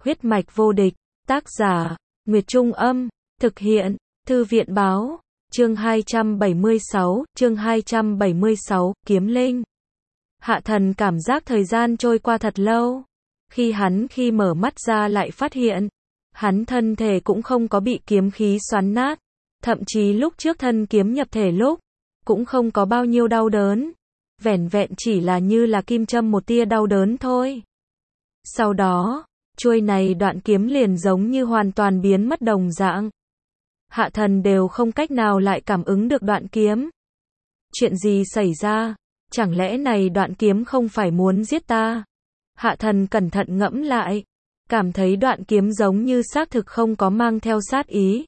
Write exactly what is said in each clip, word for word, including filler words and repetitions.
Huyết mạch vô địch, tác giả, Nguyệt Trung Âm, thực hiện, Thư viện báo, chương hai trăm bảy mươi sáu, chương hai trăm bảy mươi sáu, kiếm linh. Hạ thần cảm giác thời gian trôi qua thật lâu. Khi hắn khi mở mắt ra lại phát hiện, hắn thân thể cũng không có bị kiếm khí xoắn nát. Thậm chí lúc trước thân kiếm nhập thể lúc, cũng không có bao nhiêu đau đớn. Vẻn vẹn chỉ là như là kim châm một tia đau đớn thôi. Sau đó, chuôi này đoạn kiếm liền giống như hoàn toàn biến mất đồng dạng. Hạ thần đều không cách nào lại cảm ứng được đoạn kiếm. Chuyện gì xảy ra? Chẳng lẽ này đoạn kiếm không phải muốn giết ta? Hạ thần cẩn thận ngẫm lại, cảm thấy đoạn kiếm giống như xác thực không có mang theo sát ý.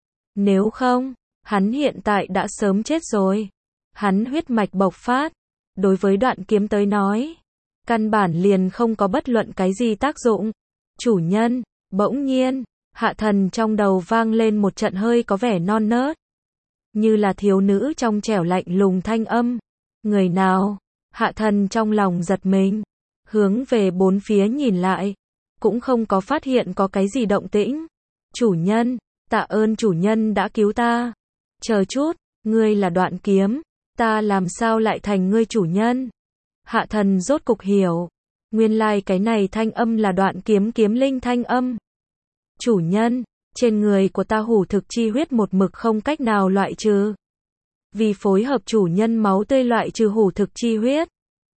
Nếu không, hắn hiện tại đã sớm chết rồi. Hắn huyết mạch bộc phát, đối với đoạn kiếm tới nói, căn bản liền không có bất luận cái gì tác dụng. Chủ nhân, bỗng nhiên, hạ thần trong đầu vang lên một trận hơi có vẻ non nớt. Như là thiếu nữ trong trẻo lạnh lùng thanh âm. Người nào? Hạ thần trong lòng giật mình. Hướng về bốn phía nhìn lại. Cũng không có phát hiện có cái gì động tĩnh. Chủ nhân, tạ ơn chủ nhân đã cứu ta. Chờ chút, ngươi là đoạn kiếm. Ta làm sao lại thành ngươi chủ nhân? Hạ thần rốt cục hiểu. Nguyên lai cái này thanh âm là đoạn kiếm kiếm linh thanh âm. Chủ nhân, trên người của ta hủ thực chi huyết một mực không cách nào loại trừ. Vì phối hợp chủ nhân máu tươi loại trừ hủ thực chi huyết,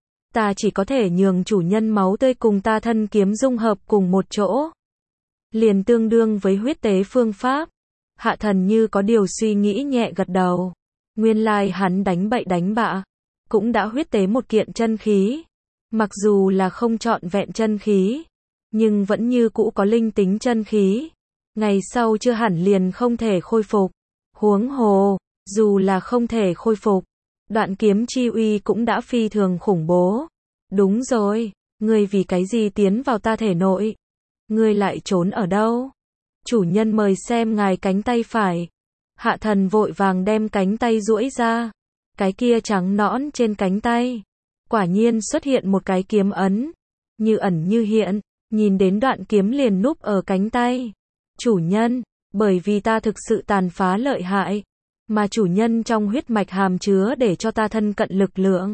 ta chỉ có thể nhường chủ nhân máu tươi cùng ta thân kiếm dung hợp cùng một chỗ. Liền tương đương với huyết tế phương pháp. Hạ thần như có điều suy nghĩ nhẹ gật đầu. Nguyên lai hắn đánh bậy đánh bạ, cũng đã huyết tế một kiện chân khí. Mặc dù là không trọn vẹn chân khí, nhưng vẫn như cũ có linh tính chân khí. Ngày sau chưa hẳn liền không thể khôi phục. Huống hồ, dù là không thể khôi phục, đoạn kiếm chi uy cũng đã phi thường khủng bố. Đúng rồi, ngươi vì cái gì tiến vào ta thể nội? Ngươi lại trốn ở đâu? Chủ nhân mời xem ngài cánh tay phải. Hạ thần vội vàng đem cánh tay duỗi ra. Cái kia trắng nõn trên cánh tay, quả nhiên xuất hiện một cái kiếm ấn. Như ẩn như hiện, nhìn đến đoạn kiếm liền núp ở cánh tay. Chủ nhân, bởi vì ta thực sự tàn phá lợi hại, mà chủ nhân trong huyết mạch hàm chứa để cho ta thân cận lực lượng.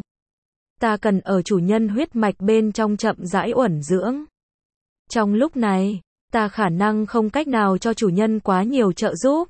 Ta cần ở chủ nhân huyết mạch bên trong chậm rãi uẩn dưỡng. Trong lúc này, ta khả năng không cách nào cho chủ nhân quá nhiều trợ giúp.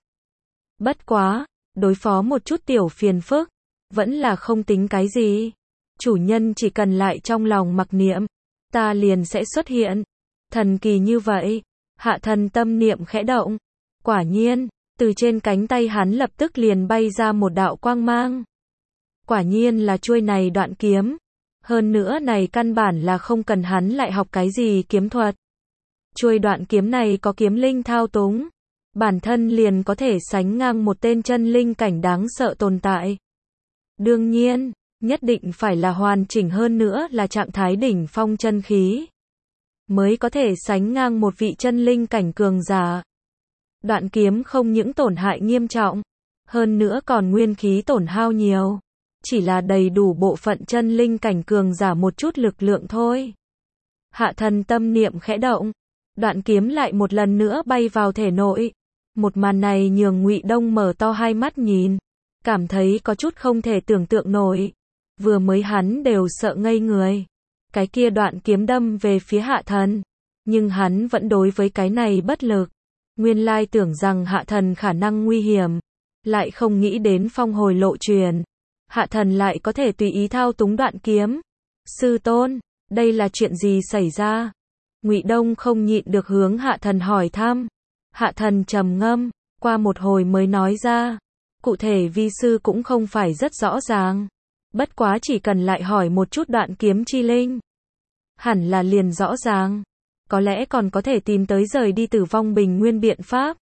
Bất quá, đối phó một chút tiểu phiền phức, vẫn là không tính cái gì. Chủ nhân chỉ cần lại trong lòng mặc niệm, ta liền sẽ xuất hiện. Thần kỳ như vậy, hạ thần tâm niệm khẽ động. Quả nhiên, từ trên cánh tay hắn lập tức liền bay ra một đạo quang mang. Quả nhiên là chuôi này đoạn kiếm. Hơn nữa này căn bản là không cần hắn lại học cái gì kiếm thuật. Chuôi đoạn kiếm này có kiếm linh thao túng. Bản thân liền có thể sánh ngang một tên chân linh cảnh đáng sợ tồn tại. Đương nhiên, nhất định phải là hoàn chỉnh hơn nữa là trạng thái đỉnh phong chân khí, mới có thể sánh ngang một vị chân linh cảnh cường giả. Đoạn kiếm không những tổn hại nghiêm trọng, hơn nữa còn nguyên khí tổn hao nhiều. Chỉ là đầy đủ bộ phận chân linh cảnh cường giả một chút lực lượng thôi. Hạ thần tâm niệm khẽ động, đoạn kiếm lại một lần nữa bay vào thể nội. Một màn này nhường Ngụy Đông mở to hai mắt nhìn, cảm thấy có chút không thể tưởng tượng nổi. Vừa mới hắn đều sợ ngây người. Cái kia đoạn kiếm đâm về phía hạ thần, nhưng hắn vẫn đối với cái này bất lực. Nguyên lai tưởng rằng hạ thần khả năng nguy hiểm, lại không nghĩ đến phong hồi lộ truyền. Hạ thần lại có thể tùy ý thao túng đoạn kiếm. Sư tôn, đây là chuyện gì xảy ra? Ngụy Đông không nhịn được hướng hạ thần hỏi thăm. Hạ thần trầm ngâm, qua một hồi mới nói ra. Cụ thể vi sư cũng không phải rất rõ ràng. Bất quá chỉ cần lại hỏi một chút đoạn kiếm chi linh, hẳn là liền rõ ràng. Có lẽ còn có thể tìm tới rời đi Tử Vong Bình Nguyên biện pháp.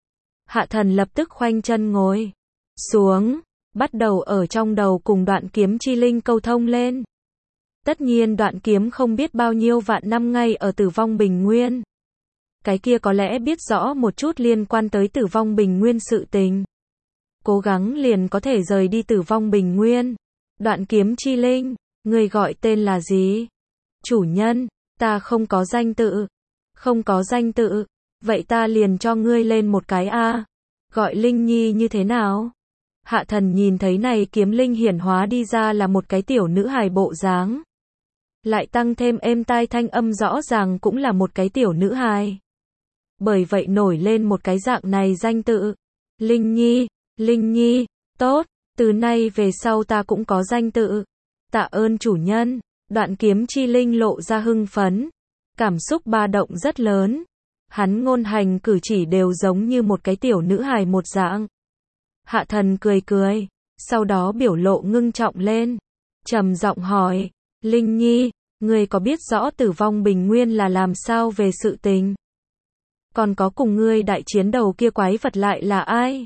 Hạ thần lập tức khoanh chân ngồi xuống, bắt đầu ở trong đầu cùng đoạn kiếm chi linh câu thông lên. Tất nhiên đoạn kiếm không biết bao nhiêu vạn năm ngay ở Tử Vong Bình Nguyên. Cái kia có lẽ biết rõ một chút liên quan tới Tử Vong Bình Nguyên sự tình. Cố gắng liền có thể rời đi Tử Vong Bình Nguyên. Đoạn kiếm chi linh, người gọi tên là gì? Chủ nhân, ta không có danh tự. Không có danh tự. Vậy ta liền cho ngươi lên một cái a. Gọi Linh Nhi như thế nào? Hạ thần nhìn thấy này kiếm linh hiển hóa đi ra là một cái tiểu nữ hài bộ dáng. Lại tăng thêm êm tai thanh âm rõ ràng cũng là một cái tiểu nữ hài. Bởi vậy nổi lên một cái dạng này danh tự. Linh Nhi, Linh Nhi, tốt, từ nay về sau ta cũng có danh tự. Tạ ơn chủ nhân. Đoạn kiếm chi linh lộ ra hưng phấn. Cảm xúc ba động rất lớn. Hắn ngôn hành cử chỉ đều giống như một cái tiểu nữ hài một dạng. Hạ thần cười cười, sau đó biểu lộ ngưng trọng lên. Trầm giọng hỏi, Linh Nhi, ngươi có biết rõ tử vong bình nguyên là làm sao về sự tình? Còn có cùng ngươi đại chiến đầu kia quái vật lại là ai?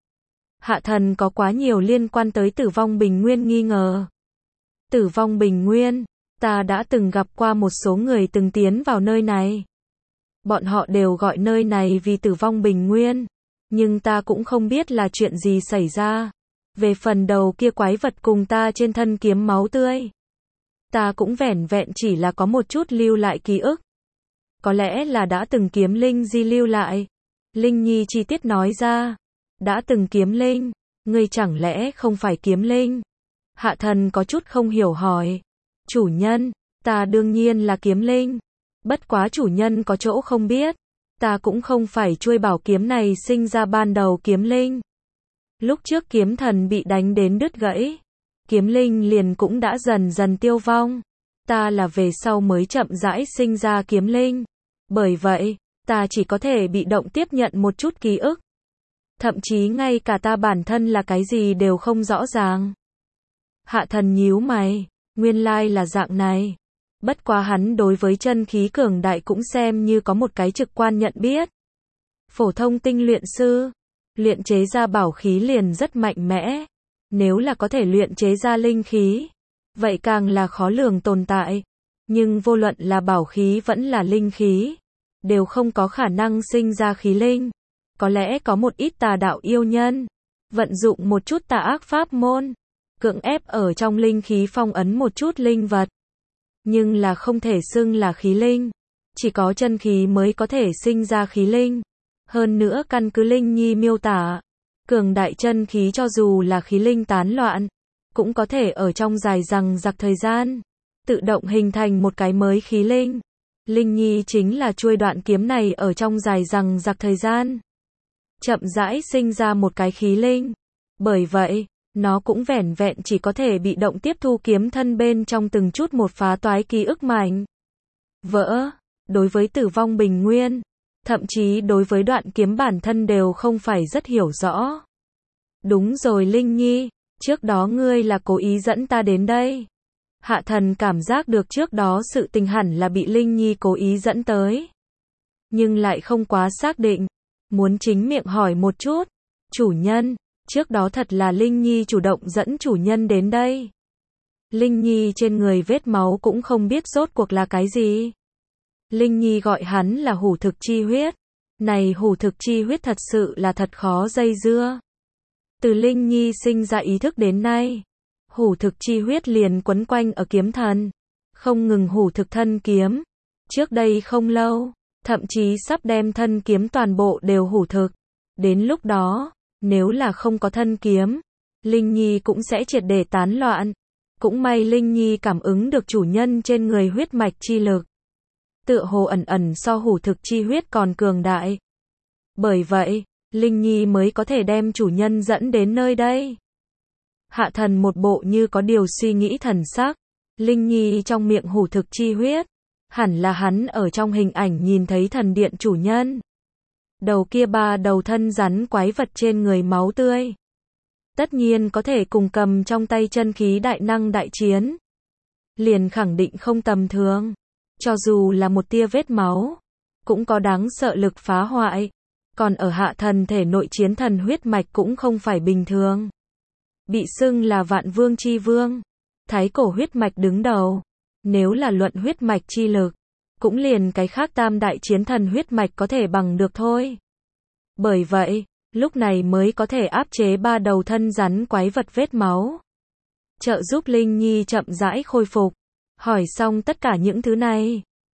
Hạ thần có quá nhiều liên quan tới tử vong bình nguyên nghi ngờ. Tử vong bình nguyên, ta đã từng gặp qua một số người từng tiến vào nơi này. Bọn họ đều gọi nơi này vì tử vong bình nguyên. Nhưng ta cũng không biết là chuyện gì xảy ra. Về phần đầu kia quái vật cùng ta trên thân kiếm máu tươi. Ta cũng vẻn vẹn chỉ là có một chút lưu lại ký ức. Có lẽ là đã từng kiếm linh di lưu lại. Linh Nhi chi tiết nói ra. Đã từng kiếm linh. Ngươi chẳng lẽ không phải kiếm linh? Hạ thần có chút không hiểu hỏi. Chủ nhân, ta đương nhiên là kiếm linh. Bất quá chủ nhân có chỗ không biết. Ta cũng không phải chuôi bảo kiếm này sinh ra ban đầu kiếm linh. Lúc trước kiếm thần bị đánh đến đứt gãy. Kiếm linh liền cũng đã dần dần tiêu vong. Ta là về sau mới chậm rãi sinh ra kiếm linh. Bởi vậy, ta chỉ có thể bị động tiếp nhận một chút ký ức. Thậm chí ngay cả ta bản thân là cái gì đều không rõ ràng. Hạ thần nhíu mày, nguyên lai là dạng này. Bất quá hắn đối với chân khí cường đại cũng xem như có một cái trực quan nhận biết. Phổ thông tinh luyện sư, luyện chế ra bảo khí liền rất mạnh mẽ. Nếu là có thể luyện chế ra linh khí, vậy càng là khó lường tồn tại. Nhưng vô luận là bảo khí vẫn là linh khí, đều không có khả năng sinh ra khí linh. Có lẽ có một ít tà đạo yêu nhân, vận dụng một chút tà ác pháp môn, cưỡng ép ở trong linh khí phong ấn một chút linh vật. Nhưng là không thể xưng là khí linh. Chỉ có chân khí mới có thể sinh ra khí linh. Hơn nữa căn cứ Linh Nhi miêu tả, cường đại chân khí cho dù là khí linh tán loạn, cũng có thể ở trong dài dằng dặc thời gian, tự động hình thành một cái mới khí linh. Linh Nhi chính là chuôi đoạn kiếm này ở trong dài dằng dặc thời gian, chậm rãi sinh ra một cái khí linh. Bởi vậy, nó cũng vẻn vẹn chỉ có thể bị động tiếp thu kiếm thân bên trong từng chút một phá toái ký ức mảnh vỡ. Đối với tử vong bình nguyên, thậm chí đối với đoạn kiếm bản thân đều không phải rất hiểu rõ. Đúng rồi Linh Nhi, trước đó ngươi là cố ý dẫn ta đến đây. Hạ thần cảm giác được trước đó sự tình hẳn là bị Linh Nhi cố ý dẫn tới. Nhưng lại không quá xác định, muốn chính miệng hỏi một chút. Chủ nhân, trước đó thật là Linh Nhi chủ động dẫn chủ nhân đến đây. Linh Nhi trên người vết máu cũng không biết rốt cuộc là cái gì. Linh Nhi gọi hắn là hủ thực chi huyết. Này hủ thực chi huyết thật sự là thật khó dây dưa. Từ Linh Nhi sinh ra ý thức đến nay, hủ thực chi huyết liền quấn quanh ở kiếm thần, không ngừng hủ thực thân kiếm. Trước đây không lâu, thậm chí sắp đem thân kiếm toàn bộ đều hủ thực. Đến lúc đó, nếu là không có thân kiếm, Linh Nhi cũng sẽ triệt để tán loạn. Cũng may Linh Nhi cảm ứng được chủ nhân trên người huyết mạch chi lực. Tựa hồ ẩn ẩn so hủ thực chi huyết còn cường đại. Bởi vậy, Linh Nhi mới có thể đem chủ nhân dẫn đến nơi đây. Hạ thần một bộ như có điều suy nghĩ thần sắc. Linh Nhi trong miệng hủ thực chi huyết, hẳn là hắn ở trong hình ảnh nhìn thấy thần điện chủ nhân. Đầu kia ba đầu thân rắn quái vật trên người máu tươi. Tất nhiên có thể cùng cầm trong tay chân khí đại năng đại chiến. Liền khẳng định không tầm thường. Cho dù là một tia vết máu, cũng có đáng sợ lực phá hoại. Còn ở hạ thần thể nội chiến thần huyết mạch cũng không phải bình thường. Bị xưng là vạn vương chi vương. Thái cổ huyết mạch đứng đầu. Nếu là luận huyết mạch chi lực, cũng liền cái khác tam đại chiến thần huyết mạch có thể bằng được thôi. Bởi vậy, lúc này mới có thể áp chế ba đầu thân rắn quái vật vết máu. Trợ giúp Linh Nhi chậm rãi khôi phục. Hỏi xong tất cả những thứ này,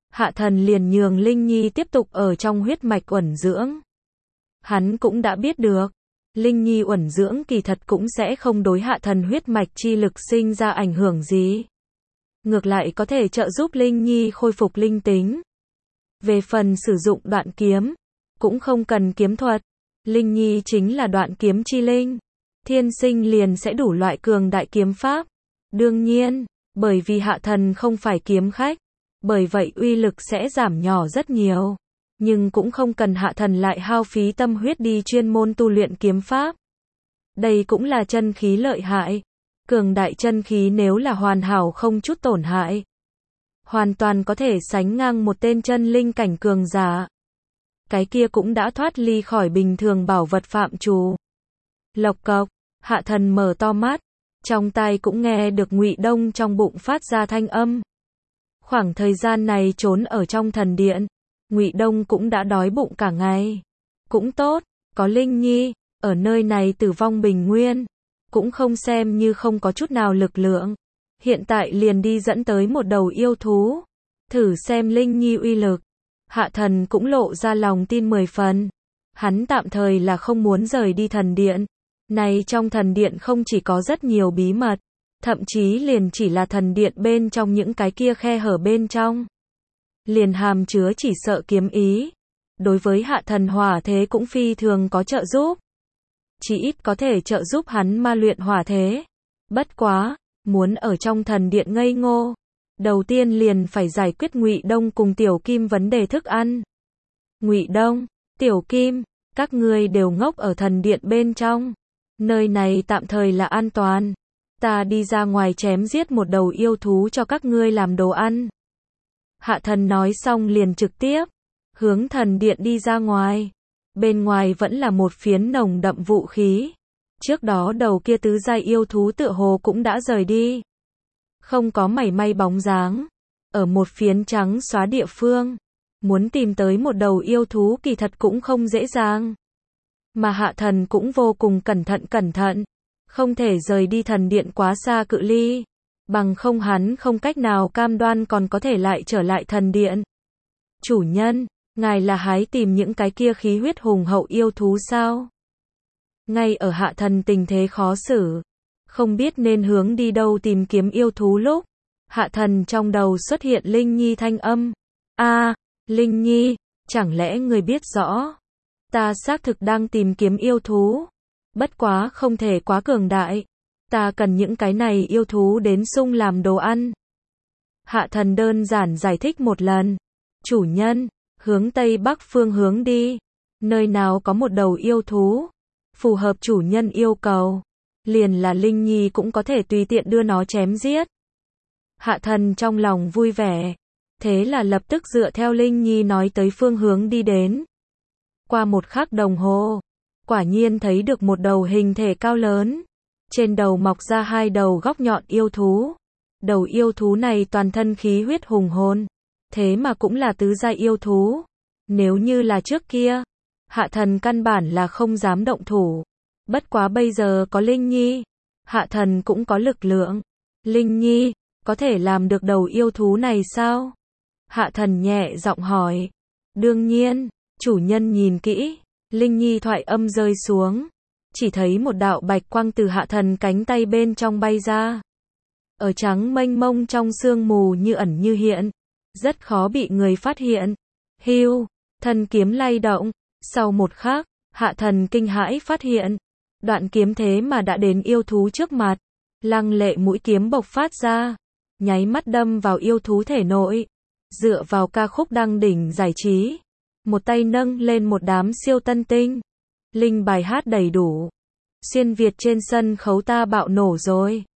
Hạ thần liền nhường Linh Nhi tiếp tục ở trong huyết mạch uẩn dưỡng. Hắn cũng đã biết được, Linh Nhi uẩn dưỡng kỳ thật cũng sẽ không đối hạ thần huyết mạch chi lực sinh ra ảnh hưởng gì. Ngược lại có thể trợ giúp Linh Nhi khôi phục linh tính. Về phần sử dụng đoạn kiếm, cũng không cần kiếm thuật. Linh Nhi chính là đoạn kiếm chi linh. Thiên sinh liền sẽ đủ loại cường đại kiếm pháp. Đương nhiên, bởi vì hạ thần không phải kiếm khách, bởi vậy uy lực sẽ giảm nhỏ rất nhiều. Nhưng cũng không cần hạ thần lại hao phí tâm huyết đi chuyên môn tu luyện kiếm pháp. Đây cũng là chân khí lợi hại. Cường đại chân khí nếu là hoàn hảo không chút tổn hại, hoàn toàn có thể sánh ngang một tên chân linh cảnh cường giả. Cái kia cũng đã thoát ly khỏi bình thường bảo vật phạm trù. Lộc cộc, hạ thần mở to mắt, trong tai cũng nghe được Ngụy Đông trong bụng phát ra thanh âm. Khoảng thời gian này trốn ở trong thần điện, Ngụy Đông cũng đã đói bụng cả ngày. Cũng tốt, có Linh Nhi ở nơi này tử vong bình nguyên, cũng không xem như không có chút nào lực lượng. Hiện tại liền đi dẫn tới một đầu yêu thú, thử xem Linh Nhi uy lực. Hạ thần cũng lộ ra lòng tin mười phần. Hắn tạm thời là không muốn rời đi thần điện. Này trong thần điện không chỉ có rất nhiều bí mật, thậm chí liền chỉ là thần điện bên trong những cái kia khe hở bên trong, liền hàm chứa chỉ sợ kiếm ý. Đối với hạ thần hỏa thế cũng phi thường có trợ giúp. Chỉ ít có thể trợ giúp hắn ma luyện hỏa thế. Bất quá, muốn ở trong thần điện ngây ngô, đầu tiên liền phải giải quyết Ngụy Đông cùng Tiểu Kim vấn đề thức ăn. Ngụy Đông, Tiểu Kim, các ngươi đều ngốc ở thần điện bên trong. Nơi này tạm thời là an toàn. Ta đi ra ngoài chém giết một đầu yêu thú cho các ngươi làm đồ ăn. Hạ thần nói xong liền trực tiếp hướng thần điện đi ra ngoài. Bên ngoài vẫn là một phiến nồng đậm vũ khí. Trước đó đầu kia tứ giai yêu thú tựa hồ cũng đã rời đi. Không có mảy may bóng dáng. Ở một phiến trắng xóa địa phương, muốn tìm tới một đầu yêu thú kỳ thật cũng không dễ dàng. Mà hạ thần cũng vô cùng cẩn thận cẩn thận. Không thể rời đi thần điện quá xa cự ly. Bằng không hắn không cách nào cam đoan còn có thể lại trở lại thần điện. Chủ nhân, ngài là hái tìm những cái kia khí huyết hùng hậu yêu thú sao? Ngay ở hạ thần tình thế khó xử, không biết nên hướng đi đâu tìm kiếm yêu thú lúc, hạ thần trong đầu xuất hiện Linh Nhi thanh âm. A, Linh Nhi, chẳng lẽ người biết rõ? Ta xác thực đang tìm kiếm yêu thú. Bất quá không thể quá cường đại. Ta cần những cái này yêu thú đến sung làm đồ ăn. Hạ thần đơn giản giải thích một lần. Chủ nhân, hướng tây bắc phương hướng đi. Nơi nào có một đầu yêu thú phù hợp chủ nhân yêu cầu, liền là Linh Nhi cũng có thể tùy tiện đưa nó chém giết. Hạ thần trong lòng vui vẻ, thế là lập tức dựa theo Linh Nhi nói tới phương hướng đi đến. Qua một khắc đồng hồ, quả nhiên thấy được một đầu hình thể cao lớn, trên đầu mọc ra hai đầu góc nhọn yêu thú. Đầu yêu thú này toàn thân khí huyết hùng hồn, thế mà cũng là tứ giai yêu thú. Nếu như là trước kia, hạ thần căn bản là không dám động thủ. Bất quá bây giờ có Linh Nhi, hạ thần cũng có lực lượng. Linh Nhi, có thể làm được đầu yêu thú này sao? Hạ thần nhẹ giọng hỏi. Đương nhiên, chủ nhân nhìn kỹ. Linh Nhi thoại âm rơi xuống, chỉ thấy một đạo bạch quang từ hạ thần cánh tay bên trong bay ra. Ở trắng mênh mông trong sương mù như ẩn như hiện, rất khó bị người phát hiện. Hưu, thân kiếm lay động. Sau một khắc, hạ thần kinh hãi phát hiện, đoạn kiếm thế mà đã đến yêu thú trước mặt. Lăng lệ mũi kiếm bộc phát ra, nháy mắt đâm vào yêu thú thể nội. Dựa vào ca khúc đăng đỉnh giải trí, một tay nâng lên một đám siêu tân tinh. Linh bài hát đầy đủ. Xuyên Việt trên sân khấu ta bạo nổ rồi.